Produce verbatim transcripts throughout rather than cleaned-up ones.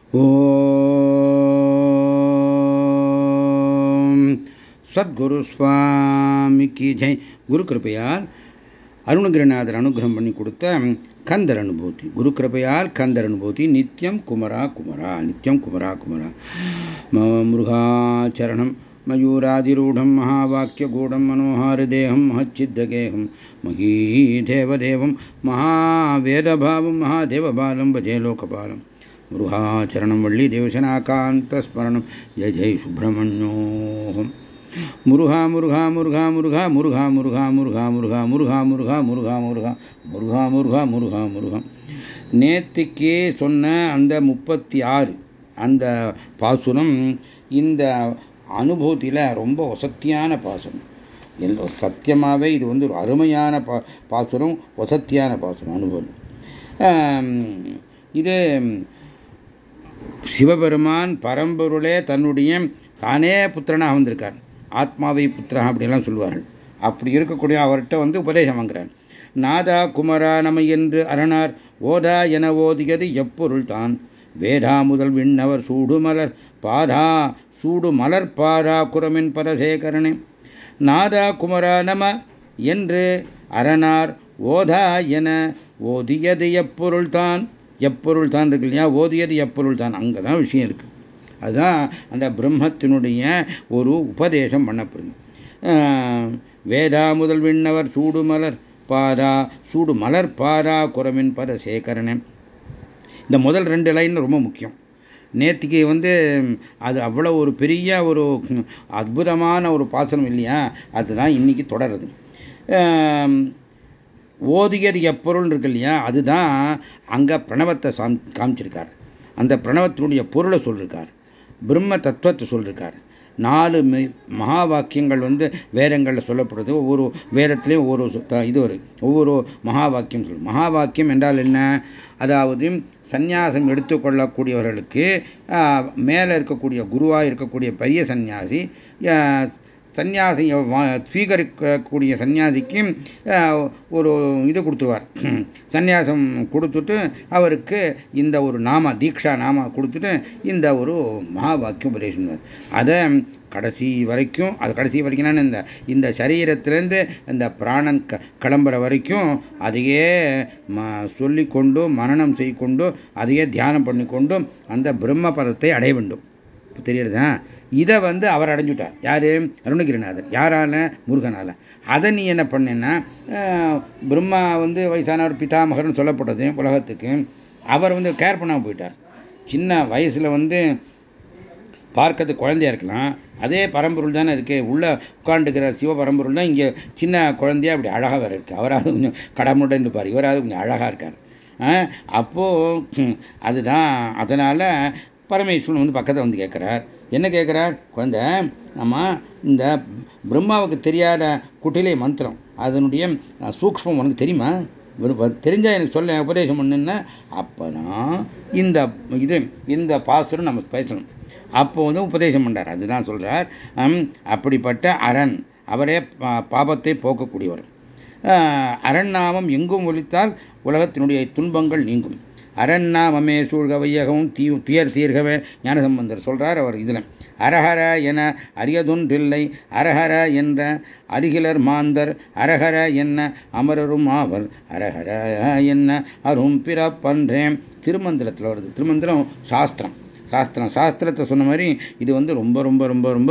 ஓம் சத்குரு சுவாமிக்கு ஜெய். குரு கிருபையால் அருணகிரிநாதர் அனுகிரகம் பண்ணி கொடுத்த கந்தர் அனுபூதி. குரு கிருபையால் கந்தர் அனுபூதி. நித்யம் குமரா குமரா நித்யம் குமரா குமரா. முருகாச்சரணம் மயூராதிரூಢம் மகாவாக்கியகூடம் மனோஹாரதேகம் மஹச்சித்தகேகம் மகீதேவதேவம் மகாவேதபாவம் மகாதேவபாலம் பஜே லோகபாலம். முருகாச்சரணம் வள்ளி தேவசனாகாந்தஸ்மரணம். ஜெய ஜெய சுப்பிரமணியோகம். முருகா முருகா முருகா முருகா முருகா முருகா முருகா முருகா முருகா முருகா முருகா முருகா முருகா முருகா முருகா முருகா. நேத்திக்கு சொன்ன அந்த முப்பத்தி ஆறு அந்த பாசுரம் இந்த அனுபூதியில் ரொம்ப வசத்தியான பாசுரம். எல்லாம் சத்தியமாகவே இது வந்து ஒரு அருமையான பா பாசுரம் வசத்தியான பாசுரம் அனுபவம். இது சிவபெருமான் பரம்பொருளே தன்னுடைய தானே புத்திரனாக வந்திருக்கார். ஆத்மாவை புத்திரா அப்படிலாம் சொல்லுவார்கள். அப்படி இருக்கக்கூடிய அவர்கிட்ட வந்து உபதேசம் வாங்குறார். நாதா குமரா நம என்று அரணார் ஓதா என ஓதியது எப்பொருள் தான் வேதா முதல் விண்ணவர் சூடுமலர் பாதா சூடு மலர் பாதா குரமின் பரசேகரணே. நாதா குமரா நம என்று அரணார் ஓதா என ஓதியது எப்பொருள் தான். எப்பொருள் தான் இருக்கு இல்லையா, ஓதியது எப்பொருள் தான், அங்கே தான் விஷயம் இருக்குது. அதுதான் அந்த பிரம்மத்தினுடைய ஒரு உபதேசம் பண்ணப்படுது. வேதா முதல் விண்ணவர் சூடு மலர் பாதா சூடு மலர் பாதா குரமின் பர சேகரணம். இந்த முதல் ரெண்டு லைன் ரொம்ப முக்கியம். நேத்திக்கு வந்து அது அவ்வளோ ஒரு பெரிய ஒரு அற்புதமான ஒரு பாசனம் இல்லையா, அதுதான் இன்னைக்கு தொடருது. ஓதியது எப்பொருள் இருக்கு இல்லையா, அதுதான் அங்கே பிரணவத்தை சாம் காமிச்சிருக்கார். அந்த பிரணவத்தினுடைய பொருளை சொல்லியிருக்கார், பிரம்ம தத்துவத்தை சொல்லியிருக்கார். நாலு மகா வாக்கியங்கள் வந்து வேதங்களில் சொல்லப்படுறது. ஒவ்வொரு வேதத்திலையும் ஒவ்வொரு இது ஒரு ஒவ்வொரு மகா வாக்கியம் சொல்லும். மகா வாக்கியம் என்றால் என்ன? அதாவது சந்நியாசம் எடுத்துக்கொள்ளக்கூடியவர்களுக்கு மேலே இருக்கக்கூடிய குருவாக இருக்கக்கூடிய பெரிய சந்நியாசி சந்நியாசி ஸ்வீகரிக்கக்கூடிய சந்நியாசிக்கு ஒரு இது கொடுத்துருவார். சந்நியாசம் கொடுத்துட்டு அவருக்கு இந்த ஒரு நாம தீக்ஷா நாம கொடுத்துட்டு இந்த ஒரு மகா வாக்கியம் உபதேசம். அதை கடைசி வரைக்கும் அது கடைசி வரைக்கும் இந்த இந்த சரீரத்திலேருந்து இந்த பிராணன் க கிளம்புற வரைக்கும் அதையே சொல்லிக்கொண்டு மனனம் செய்து அதையே தியானம் பண்ணிக்கொண்டும் அந்த பிரம்ம பதத்தை அடைய வேண்டும். தெரியுறதா? இதை வந்து அவர் அடைஞ்சுட்டார். யாரு? அருணகிரிநாதர். யாரால? முருகனால. அதை நீ என்ன பண்ணேன்னா, பிரம்மா வந்து வயசானவர் பிதாமகர்னு சொல்லப்பட்டது உலகத்துக்கு. அவர் வந்து கேர் பண்ணாமல் போயிட்டார். சின்ன வயசுல வந்து பார்க்கறதுக்கு குழந்தையா இருக்கலாம், அதே பரம்பொருள் தானே இருக்கு. உள்ள உட்காந்துக்கிற சிவ பரம்பொருள் தான் இங்கே சின்ன குழந்தையா அப்படி அழகாக வேற இருக்கு. அவராது கொஞ்சம் கடமுடன் இருப்பார், இவராது கொஞ்சம் அழகாக இருக்கார். அப்போ அதுதான் அதனால பரமேஸ்வரன் வந்து பக்கத்தில் வந்து கேட்குறார். என்ன கேட்குறார்? குழந்தை, நம்ம இந்த பிரம்மாவுக்கு தெரியாத குட்டிலே மந்திரம் அதனுடைய சூக்ஷ்மம் உனக்கு தெரியுமா? தெரிஞ்சா எனக்கு சொல்ல, உபதேசம் பண்ணுன்னா. அப்போதான் இந்த இது இந்த பாசுரம் நம்ம பேசணும். அப்போ வந்து உபதேசம் பண்றார். அதுதான் சொல்றார். அப்படிப்பட்ட அரண் அவரே பாபத்தை போக்கக்கூடியவர். அரண்நாமம் எங்கும் ஒலித்தால் உலகத்தினுடைய துன்பங்கள் நீங்கும். அரண்நாமமே சூழ்க வையகவும் தீ துயர் தீர்கவே ஞானசம்பந்தர் சொல்றார். அவர் இதில் அரஹர என அரியதொன்றில்லை அரஹர என்ற அருகிலர் மாந்தர் அரஹர என்ன அமரரும் ஆவர் அரஹர என்ன அரும் பிறப்பன்றேன். திருமந்திரத்தில் வருது. திருமந்திரம் சாஸ்திரம். சாஸ்திரம் சாஸ்திரத்தை சொன்ன மாதிரி இது வந்து ரொம்ப ரொம்ப ரொம்ப ரொம்ப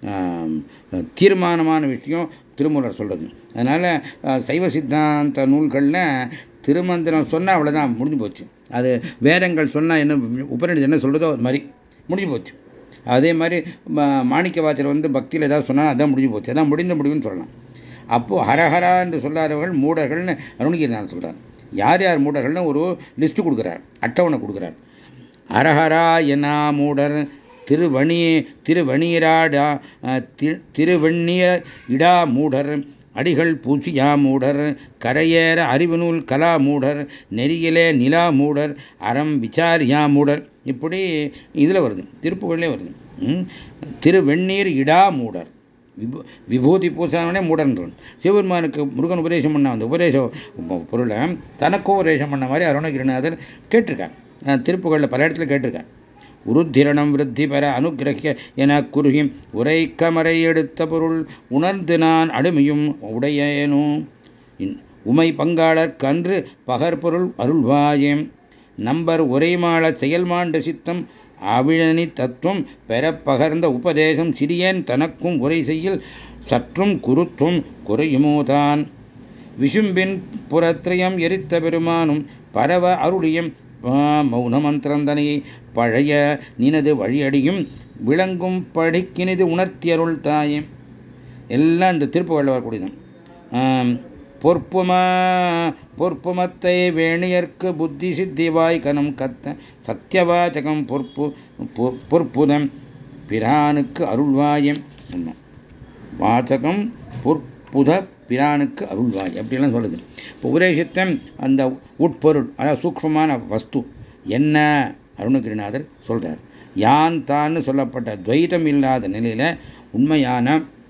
தீர்மானமான விஷயம் திருமூலர் சொல்றது. அதனால சைவ சித்தாந்த நூல்களில் திருமந்திரம் சொன்னால் அவ்வளோதான், முடிஞ்சு போச்சு. அது வேதங்கள் சொன்னால் என்ன, உபநிடது என்ன சொல்றதோ அது மாதிரி முடிஞ்சு போச்சு. அதே மாதிரி மாணிக்க வாசகர் வந்து பக்தியில் ஏதாவது சொன்னால் அதான் முடிஞ்சு போச்சு, அதான் முடிந்த முடிவுன்னு சொல்லலாம். அப்போது ஹரஹரா என்று சொல்லாதவர்கள் மூடர்கள்னு அருணகிரிநாதர் சொல்கிறார். யார் யார் மூடர்கள்னு ஒரு லிஸ்ட்டு கொடுக்குறார், அட்டவணை கொடுக்குறார். அரஹரா என மூடர் திருவணி திருவணியராடா திருவண்ணிய இடா மூடர் அடிகள் பூசியா மூடர் கரையேற அறிவுநூல் கலா மூடர் நெறியிலே நிலா மூடர் அறம் விசாரியா மூடர். இப்படி இதில் வருது, திருப்புகள்லே வருது. திருவெண்ணீர் இடா மூடர் விபூதி பூசானே மூடன்றன். சிவபெருமானுக்கு முருகன் உபதேசம் பண்ண அந்த உபதேச பொருளை தனக்கும் உபதேசம் பண்ண மாதிரி அருணகிரிநாதர் கேட்டிருக்கார். திருப்புகழில் பல இடத்துல கேட்டிருக்கார். உருத்திரணம் விருத்தி பெற அனுகிரகிய என குறுகி உரைக்கமரை எடுத்த பொருள் உணர்ந்து நான் அடிமையும் உடையேனோ உமை பங்காளர்க்கு அன்று பகற்பொருள் அருள்வாயேம் நம்பர் உரைமாள செயல்மாண்ட சித்தம் அவிழனி தத்துவம் பெற பகர்ந்த உபதேசம் சிறியேன் தனக்கும் உரை செய்யில் சற்றும் குருத்துவம் குறையுமோதான் விசும்பின் புறத்திரயம் எரித்த பெருமானும் பரவ அருளியம் மௌன மந்திரந்தனையை பழைய நினது வழியடியும் விளங்கும் படிக்கினது உணர்த்தி அருள் தாயம். எல்லாம் இந்த திருப்புகழில் வரக்கூடியது. பொற்புமா பொற்புமத்தை வேணியர்க்கு புத்தி சித்திவாய் கனம் கத்த சத்தியவாச்சகம் பொற்பு பொற்புதம் பிரானுக்கு அருள்வாயம் வாச்சகம் பொற்புத பிரானுக்கு அருள்வாய் அப்படிலாம் சொல்லுது. இப்போ உபதேசத்தை அந்த உட்பொருள் அதாவது சூக்ஷ்மமான வஸ்து என்ன அருணகிரிநாதர் சொல்றார். யான் தான் சொல்லப்பட்ட துவைதம் இல்லாத நிலையில உண்மையான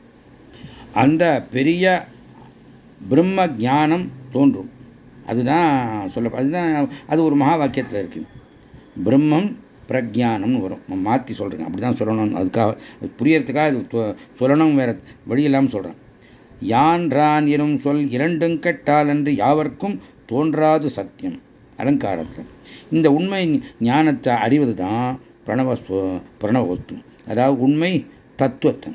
அந்த பெரிய பிரம்ம ஞானம் தோன்றும். அதுதான் சொல்ல அதுதான் அது ஒரு மகா வாக்கியத்தில் இருக்கு. பிரம்மம் பிரஜானம்னு வரும். மாற்றி சொல்றேன், அப்படிதான் சொல்லணும். அதுக்காக புரியறதுக்காக அது சொல்லணும், வேற வழி இல்லாமல் சொல்றேன். யான் ரான் எனும் சொல் இரண்டும் கெட்டால் என்று யாவர்க்கும் தோன்றாது சத்தியம் அலங்காரத்தில். இந்த உண்மை ஞானத்தை அறிவது தான் பிரணவ பிரணவத்து, அதாவது உண்மை தத்துவத்தன்.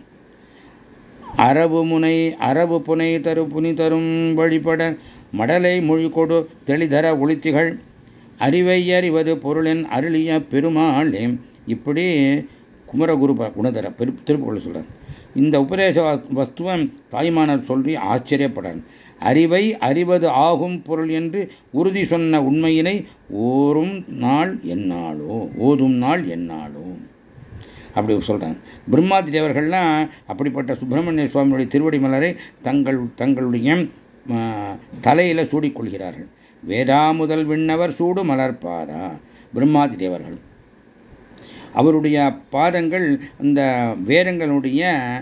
அரபு முனை அரபு புனை தரு புனி தரும் வழிபட மடலை மொழி கொடு தெளிதர ஒளித்திகள் அறிவை அறிவது பொருளின் அருளிய பெருமாளே. இப்படி குமரகுரு குணதர பெரு திருப்புகழ் சொல்றார். இந்த உபதேச வஸ்துவம் தாய்மானர் சொல்லி ஆச்சரியப்படார். அறிவை அறிவது ஆகும் பொருள் என்று உறுதி சொன்ன உண்மையினை ஓரும் நாள் என்னாலோ ஓதும் நாள் என்னாலோ அப்படி சொல்றாங்க. பிரம்மாதி தேவர்கள்லாம் அப்படிப்பட்ட சுப்பிரமணிய சுவாமியுடைய திருவடி மலரை தங்கள் தங்களுடைய தலையில சூடிக்கொள்கிறார்கள். வேதா முதல் விண்ணவர் சூடு மலர்பாரா பிரம்மாதி தேவர்கள். அவருடைய பாதங்கள் இந்த வேதங்களுடைய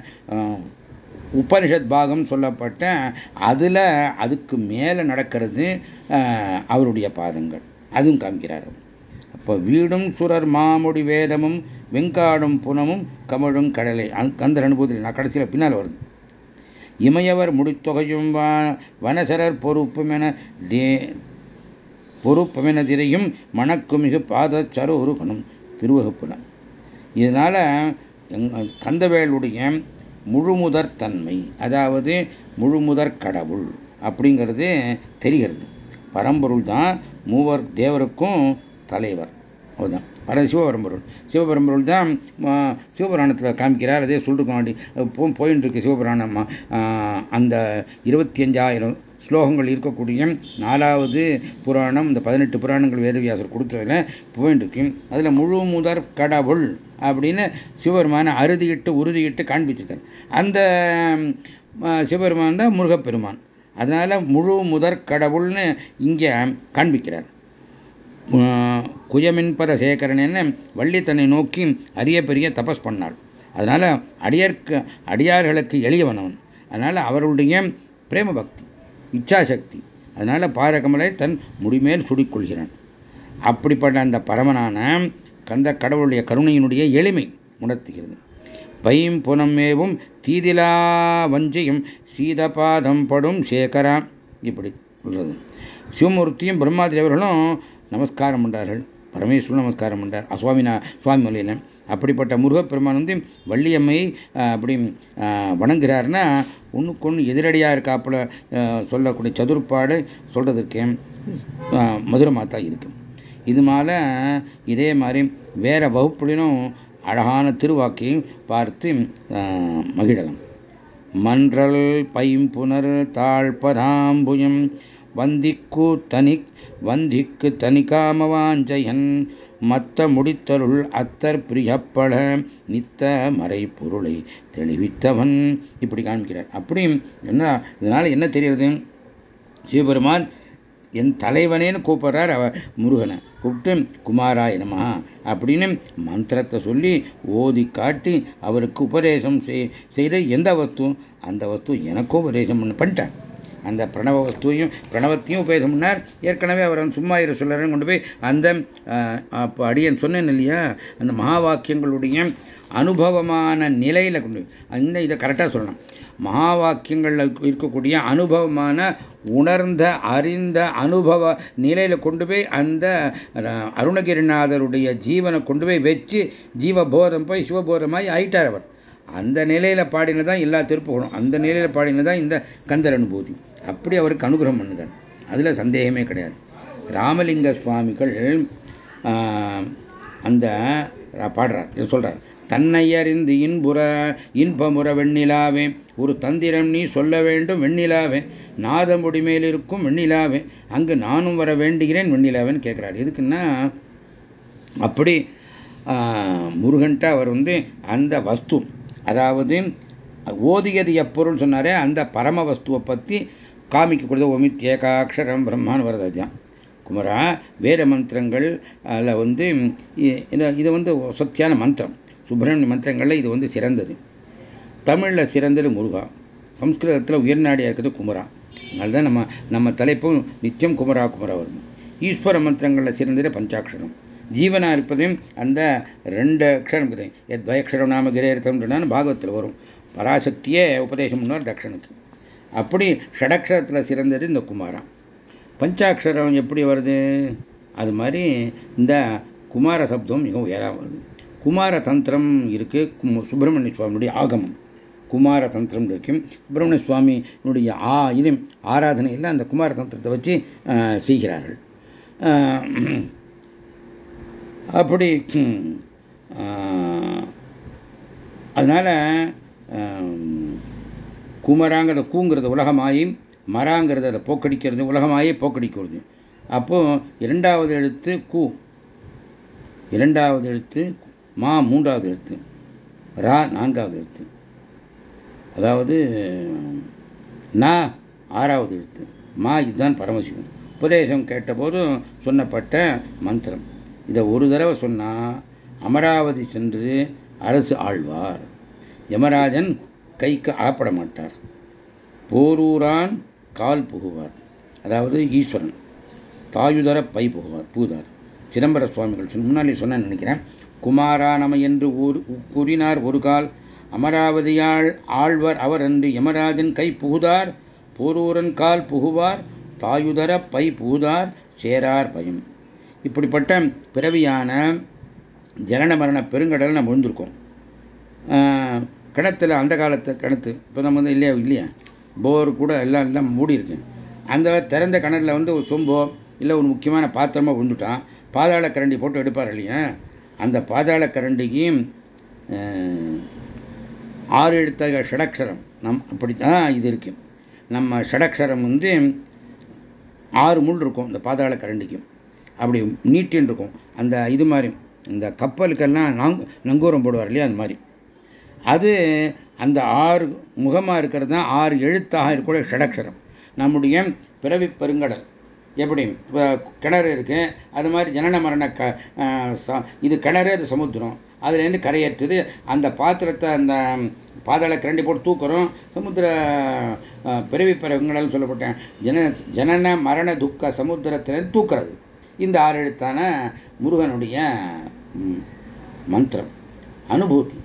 உபனிஷத் பாகம் சொல்லப்பட்ட அதில் அதுக்கு மேலே நடக்கிறது அவருடைய பாதங்கள். அதுவும் காமிக்கிறார். அப்போ வீடும் சுரர் மாமுடி வேதமும் வெங்காடும் புனமும் கமழும் கடலை கந்தர் அனுபவத்தில் நான் கடைசியில் பின்னால் வருது. இமையவர் முடித்தொகையும் வனசரர் பொறுப்புமென தே பொறுப்புமென திரையும் மணக்கு மிகு பாத சரோருகனும் திருவகுப்புல. இதனால கந்தவேளுடைய முழுமுதற் தன்மை, அதாவது முழுமுதற் கடவுள் அப்படிங்கிறது தெரிகிறது. பரம்பொருள் தான் மூவர் தேவருக்கும் தலைவர். அதுதான் பர சிவபரம்பொருள். சிவபரம்பொருள் தான் சிவபுராணத்தில் காமிக்கிறார். அதே சொல்லிட்டு போயின்னு இருக்கு சிவபுராணம். அந்த இருபத்தி அஞ்சாயிரம் ஸ்லோகங்கள் இருக்கக்கூடிய நாலாவது புராணம், இந்த பதினெட்டு புராணங்கள் வேதவியாசர் கொடுத்ததில் போயின்னு இருக்கு. அதில் முழு முதற் கடவுள் அப்படின்னு சிவபெருமான அறுதியிட்டு உறுதியிட்டு காண்பிச்சிருக்கார். அந்த சிவபெருமான் தான் முருகப்பெருமான். அதனால முழு முதற் கடவுள்னு இங்கே காண்பிக்கிறார். குயமின்பர சேகரன் வள்ளி தன்னை நோக்கி அரிய பெரிய தபஸ் பண்ணாள். அதனால அடியார்க்கு அடியார்களுக்கு எளியவனவன். அதனால அவருடைய பிரேம பக்தி இச்சாசக்தி, அதனால பாரகமலை தன் முடிமேல் சுடிக்கொள்கிறான். அப்படிப்பட்ட அந்த பரமனான கந்த கடவுளுடைய கருணையினுடைய எளிமை உணர்த்துகிறது. பையும் புனமேவும் தீதிலா வஞ்சியும் சீதபாதம் படும் சேகரா இப்படி சொல்றது. சிவமூர்த்தியும் பிரம்மாதேவர்களும் நமஸ்காரம் பண்ணார்கள். பரமேஸ்வரன் நமஸ்காரம் பண்ணார் சுவாமினா சுவாமி மலையில். அப்படிப்பட்ட முருகப்பெருமான் வந்து வள்ளியம்மையை அப்படி வணங்குகிறாருன்னா ஒன்றுக்கு ஒன்று எதிரடியாக இருக்காப்புல சொல்லக்கூடிய சதுர்ப்பாடு சொல்றதுக்கு மதுரமாக தான் இருக்கு. இது மேலே இதே மாதிரி வேற வகுப்புகளிலும் அழகான திருவாக்கையும் பார்த்து மகிழலாம். மன்றல் பைம்புனர் தாழ்பராம்புயம் வந்திக்கு தனி வந்திக்கு தனிகாமவாஞ்சயன் மத்த முடித்தருள் அத்தர் பிரியப்பட நித்த மறை பொருளை தெளிவித்தவன் இப்படி காண்பிக்கிறார். அப்படி என்ன இதனால என்ன தெரியுது? சிவபெருமான் என் தலைவனேன்னு கூப்பிடுறார். அவ முருகனை கூப்பிட்டு குமாராய நமஹ அப்படின்னு மந்திரத்தை சொல்லி ஓதி காட்டி அவருக்கு உபதேசம் செய்த எந்த வஸ்து அந்த வஸ்து எனக்கும் உபதேசம் பண்ண பண்ணிட்டார். அந்த பிரணவ வஸ்துவையும் பிரணவத்தையும் உபதேசம் பண்ணார். ஏற்கனவே அவர் வந்து சும்மா இரு சொல்லறன்னு கொண்டு போய் அந்த அப்போ அடியன் சொன்னேன் இல்லையா, அந்த மகா வாக்கியங்களுடைய அனுபவமான நிலையில் கொண்டு அந்த இதை கரெக்டாக சொல்லணும். மகா வாக்கியங்களில் இருக்கக்கூடிய அனுபவமான உணர்ந்த அறிந்த அனுபவ நிலையில் கொண்டு போய் அந்த அருணகிரிநாதருடைய ஜீவனை கொண்டு போய் வச்சு ஜீவபோதம் போய் சிவபோதமாய் ஆயிட்டார் அவர். அந்த நிலையில் பாடினதான் எல்லா திருப்புகழும், அந்த நிலையில் பாடினதான் இந்த கந்தர் அனுபூதி. அப்படி அவருக்கு அனுகிரகம் பண்ணுகிறார், அதில் சந்தேகமே கிடையாது. ராமலிங்க சுவாமிகள் அந்த பாடுறார், இதை சொல்றார். தன்னையறிந்து இன்புற இன்பமுற வெண்ணிலாவே ஒரு தந்திரம் நீ சொல்ல வேண்டும் வெண்ணிலாவே நாதமுடி மேல் இருக்கும் வெண்ணிலாவே அங்கு நானும் வர வேண்டுகிறேன் வெண்ணிலாவேன்னு கேட்குறாரு. எதுக்குன்னா அப்படி முருகன்ட்ட அவர் வந்து அந்த வஸ்து, அதாவது ஓதியது எப்பொருள் சொன்னாரே அந்த பரம வஸ்துவை பற்றி காமிக்கக்கூடியது. ஒமித் ஏகாட்சரம் பிரம்மான்னு வருது. அதுதான் குமரா வேத மந்திரங்கள் அதில் வந்து இதை வந்து சத்தியான மந்திரம். சுப்பிரமணிய மந்திரங்களில் இது வந்து சிறந்தது. தமிழில் சிறந்தது முருகா, சம்ஸ்கிருதத்தில் உயர்நாடியாக இருக்கிறது குமரா. அதனால தான் நம்ம நம்ம தலைப்பும் நித்தியம் குமரா குமரா வரும். ஈஸ்வர மந்திரங்களில் சிறந்தது பஞ்சாட்சரம். ஜீவனாக இருப்பதையும் அந்த ரெண்டு அக்ஷரம் இருக்குது. எத் துவயக்ஷரம் நாம கிரேர்த்தம்ன்றான்னு பாகவத்தில் வரும். பராசக்தியே உபதேசம் பண்ணுவார் தக்ஷனுக்கு. அப்படி ஷடக்ஷரத்தில் சிறந்தது இந்த குமாரா. பஞ்சாட்சரம் எப்படி வருது, அது மாதிரி இந்த குமார சப்தம் மிகவும் உயரா வருது. குமார தந்திரம் இருக்கு, சுப்பிரமணிய சுவாமியுடைய ஆகமம் குமார தந்திரம் இருக்கும். சுப்பிரமணிய சுவாமியினுடைய ஆ இது ஆராதனையில் அந்த குமார தந்திரத்தை வச்சு செய்கிறார்கள். அப்படி அதனால குமராங்கிறத கூங்கிறது உலகமாயி, மராங்கிறது அதை போக்கடிக்கிறது, உலகமாயே போக்கடிக்கிறது. அப்போ இரண்டாவது எழுத்து கூ, இரண்டாவது எழுத்து மா மூன்றாவது எழுத்து, ரா நான்காவது எழுத்து, அதாவது நா ஆறாவது எழுத்து, மா இதுதான் பரமசிவன். உபதேசம் கேட்டபோது சொன்னப்பட்ட மந்திரம். இதை ஒரு தடவை சொன்னால் அமராவதி சென்று அரசு ஆழ்வார், யமராஜன் கைக்கு ஆப்பட மாட்டார், போரூரான் கால் புகுவார், அதாவது ஈஸ்வரன் தாயுதர பை புகுவார் பூதார். சிதம்பர சுவாமிகள் முன்னாலே சொன்ன நினைக்கிறேன். குமாரா நம என்று ஒரு கூறினார் ஒரு கால், அமராவதியாள் ஆழ்வர் அவர் என்று யமராஜன் கை புகுதார், போரூரன் கால் புகுவார், தாயுதர பை புகுதார் சேரார் பயம். இப்படிப்பட்ட பிறவியான ஜனன மரண பெருங்கடல் நம்ம விழுந்திருக்கோம். கிணத்துல அந்த காலத்து கிணத்து இப்போ நம்ம வந்து இல்லையா இல்லையா போர் கூட எல்லாம் எல்லாம் மூடி இருக்கு. அந்த திறந்த கிணறுல வந்து ஒரு சொம்போ இல்லை ஒரு முக்கியமான பாத்திரமாக விழுந்துட்டான், பாதாள கரண்டி போட்டு எடுப்பார் இல்லையா. அந்த பாதாள கரண்டிக்கு ஆறு எழுத்த ஷடக்ஷரம் நம் அப்படித்தான் இது இருக்கு. நம்ம ஷடக்ஷரம் வந்து ஆறு முள் இருக்கும் இந்த பாதாள கரண்டிக்கும், அப்படி நீட்டின்னு இருக்கும். அந்த இது மாதிரி இந்த கப்பலுக்கெல்லாம் நாங் நங்கூரம் போடுவார் இல்லையா, அந்த மாதிரி அது அந்த ஆறு முகமாக இருக்கிறது தான் ஆறு எழுத்தாக இருக்கக்கூடிய ஷடக்ஷரம். நம்முடைய பிறவி பெருங்கடல் எப்படி கிணறு இருக்கு, அது மாதிரி ஜனன மரண க இது கிணறு, அது சமுத்திரம், அதுலேருந்து கரையேற்றுது. அந்த பாத்திரத்தை அந்த பாதாள கரண்டி போட்டு தூக்குறோம், சமுத்திர பிறவி பெருங்கடல்னு சொல்லப்பட்டேன். ஜன ஜனன மரண துக்க சமுத்திரத்திலேருந்து தூக்குறது இந்த ஆறு எழுத்தான முருகனுடைய மந்திரம் அனுபூதி.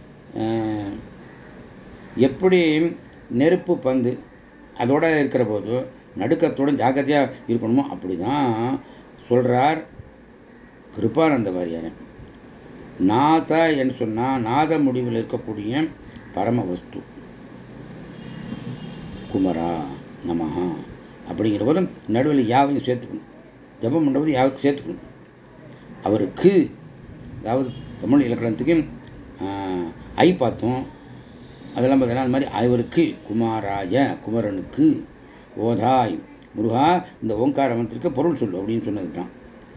எப்படி நெருப்பு பந்து அதோட இருக்கிற போது நடுக்கத்தோடு ஜாக்கிரதையாக இருக்கணுமோ அப்படிதான் சொல்றார் கிருபானந்த வாரியார். நாத என்று சொன்னால் நாத முடிவில் இருக்கக்கூடிய பரம வஸ்து குமரா நமஹா அப்படிங்கிற போதும் நடுவில் யாவையும் சேர்த்துக்கணும். ஜபம் பண்ணுறது யாவுக்கு சேர்த்துக்கணும். அவருக்கு அதாவது தமிழ் இலக்கணத்துக்கு ஐ பார்த்தோம், அதெல்லாம் பார்த்தீங்கன்னா அது மாதிரி அவருக்கு குமாராய குமரனுக்கு ஓதாய் முருகா இந்த ஓங்கார மந்திரத்துக்கு பொருள் சொல்லு அப்படின்னு சொன்னது தான்.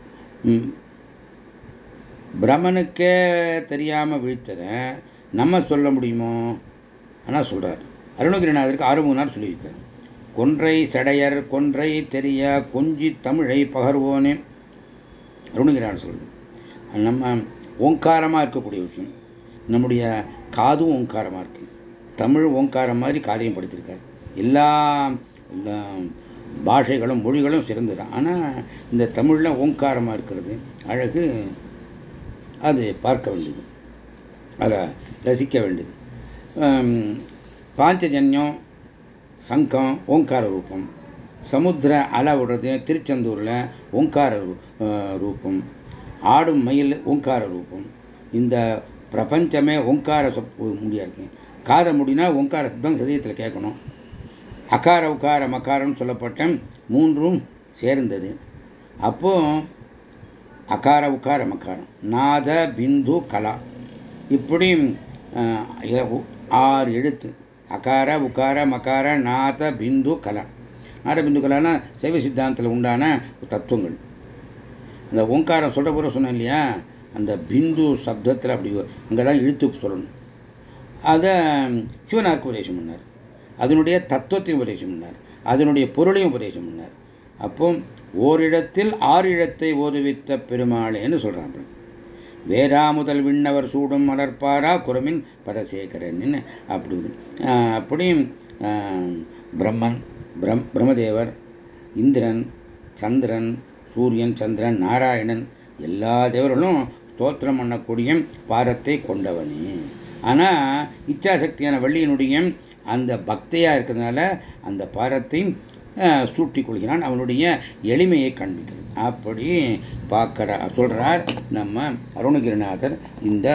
பிரமனுக்கே தெரியாமல் வீழ்த்தத நம்ம சொல்ல முடியுமோ? ஆனால் சொல்கிறார் அருணகிரிநாதருக்கு ஆறு மூணு நாள் சொல்லியிருக்கார். கொன்றை சடையர் கொன்றை தெரிய கொஞ்சி தமிழை பகர்வோனே அருணகிரிநாதர் சொல்றது. நம்ம ஓங்காரமாக இருக்கக்கூடிய விஷயம், நம்முடைய காதும் ஓங்காரமாக இருக்கு. தமிழ் ஓங்காரம் மாதிரி காதையும் படுத்திருக்காரு. எல்லா பாஷைகளும் மொழிகளும் சிறந்தது. ஆனால் இந்த தமிழில் ஓங்காரமாக இருக்கிறது அழகு, அது பார்க்க வேண்டியது, அதை ரசிக்க வேண்டியது. பாஞ்சஜன்யம் சங்கம் ஓங்கார ரூபம், சமுத்திர அலை விடுறது திருச்செந்தூரில் ஓங்கார ரூபம், ஆடும் மயில் ஓங்கார ரூபம். இந்த பிரபஞ்சமே ஓங்கார முடியா இருக்கு. காத முடினா ஓங்கார சப்தம் சதயத்தில் கேட்கணும். அகார உக்கார மகாரம் சொல்லப்பட்ட மூன்றும் சேர்ந்தது. அப்போ அகார உக்கார மகாரம், நாத பிந்து கலா, இப்படி ஆறு எழுத்து. அகார உக்கார மகார நாத பிந்து கலா. நாத பிந்து கலானா சைவ சித்தாந்தத்தில் உண்டான தத்துவங்கள். அந்த ஓங்காரம் சொல்ற போற சொன்னேன் இல்லையா, அந்த பிந்து சப்தத்தில் அப்படி அங்கதான் இழுத்து சொல்லணும். அதை சிவனாருக்கு உபதேசம் பண்ணார். அதனுடைய தத்துவத்தையும் உபதேசம் பண்ணார், அதனுடைய பொருளையும் உபதேசம் பண்ணார். அப்போ ஓரிடத்தில் ஆறு இடத்தை ஓதுவித்த பெருமாளேன்னு சொல்றாங்க. வேதா முதல் விண்ணவர் சூடும் மலர்பாரா குரமின் பரசேகரன். அப்படி அப்படி பிரம்மன், பிரம் பிரம்மதேவர், இந்திரன், சந்திரன், சூரியன், சந்திரன், நாராயணன், எல்லா தேவர்களும் ஸ்தோத்திரம் பண்ணக்கூடிய பாரத்தை கொண்டவனே. ஆனால் இச்சாசக்தியான வள்ளியினுடைய அந்த பக்தியாக இருக்கிறதுனால அந்த பாரத்தை சூட்டி கொள்கிறான். அவனுடைய எளிமையை காண்பிக்கிறது. அப்படி பார்க்கிற சொல்றார் நம்ம அருணகிரிநாதர். இந்த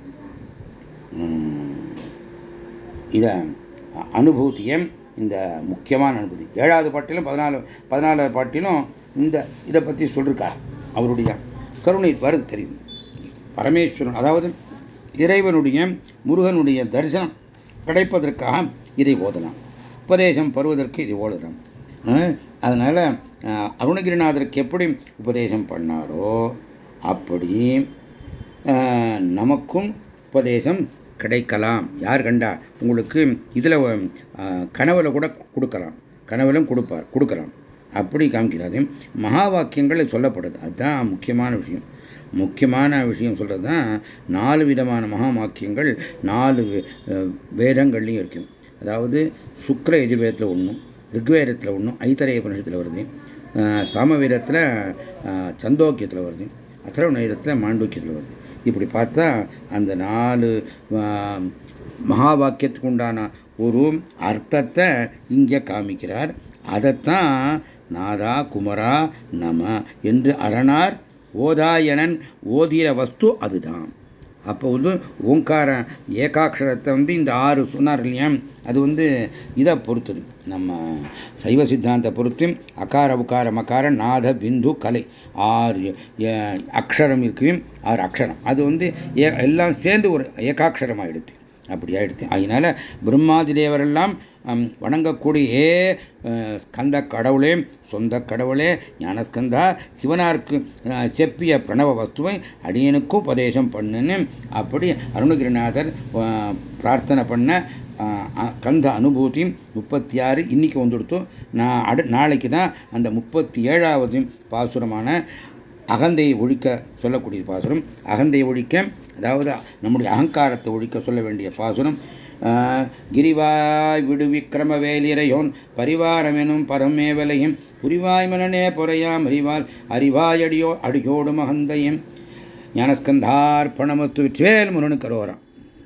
இத அனுபூதியை, இந்த முக்கியமான அனுபூதி ஏழாவது பாட்டிலும் பதினாலு பதினாலாவது பாட்டிலும் இந்த இதை பற்றி சொல்லிருக்கார். அவருடைய கருணை வருது தெரியுது. பரமேஸ்வரன், அதாவது இறைவனுடைய முருகனுடைய தரிசனம் கிடைப்பதற்காக இதை ஓதலாம், உபதேசம் பருவதற்கு இதை ஓதலாம். அதனால அருணகிரிநாதருக்கு எப்படி உபதேசம் பண்ணாரோ அப்படி நமக்கும் உபதேசம் கிடைக்கலாம். யார் கண்டா உங்களுக்கு இதில் கனவுல கூட கொடுக்கலாம், கனவுலும் கொடுப்பார் கொடுக்கலாம். அப்படி காமிக்கிறாரு. மகா வாக்கியங்கள் சொல்லப்படுது. அதுதான் முக்கியமான விஷயம். முக்கியமான விஷயம் சொல்கிறது தான் நாலு விதமான மகா வாக்கியங்கள் நாலு வேதங்கள்லையும் இருக்கும். அதாவது சுக்ர எஜுர்வேதத்தில் ஒன்றும், ரிக்வேதத்தில் ஒன்றும், ஐத்தரேய உபனிஷத்தில் வருது, சாமவேதத்தில் சந்தோக்கியத்தில் வருது, அதர்வணவேதத்தில் மாண்டூக்கியத்தில் வருது. இப்படி பார்த்தா அந்த நாலு மகா வாக்கியத்துக்கு உண்டான ஒரு அர்த்தத்தை இங்கே காமிக்கிறார். அதைத்தான் நாதா குமரா நம என்று அரணார் ஓதாயனன் ஓதிய வஸ்து அதுதான். அப்போ வந்து ஓங்கார ஏகாட்சரத்தை வந்து இந்த ஆறு சொன்னார் இல்லையா, அது வந்து இதை பொறுத்தது. நம்ம சைவ சித்தாந்த பொறுத்து அகார உக்கார மகார நாத பிந்து கலை ஆறு அக்ஷரம் இருக்கு. ஆறு அக்ஷரம் அது வந்து எல்லாம் சேர்ந்து ஒரு ஏகாட்சரம் ஆயிடுது. அப்படி ஆயிடுச்சு. அதனால பிரம்மாதி தேவரெல்லாம் வணங்கக்கூடிய ஏ ஸ்கந்த கடவுளே, சொந்த கடவுளே, ஞானஸ்கந்தா, சிவனாருக்கு செப்பிய பிரணவ வஸ்துவை அடியனுக்கும் உபதேசம் பண்ணுன்னு அப்படி அருணகிரிநாதர் பிரார்த்தனை பண்ண கந்த அனுபூதி முப்பத்தி ஆறு இன்னைக்கு வந்துடுத்து. நான் அடு நாளைக்கு தான் அந்த முப்பத்தி ஏழாவது பாசுரமான அகந்தையை ஒழிக்க சொல்லக்கூடிய பாசுரம். அகந்தையை ஒழிக்க, அதாவது நம்முடைய அகங்காரத்தை ஒழிக்க சொல்ல வேண்டிய பாசுரம். கிரிவாய் விடுவிக்கிரம வேலிரையோன் பரிவாரமெனும் பரமேவலையும் புரிவாய் மனநே பொறையாம் அறிவால் அறிவாய் அடியோ அடியோடும் அகந்தையும் ஞானஸ்கந்தார்ப்பணமத்து வேல் முருகனுக்கு அரோகரா.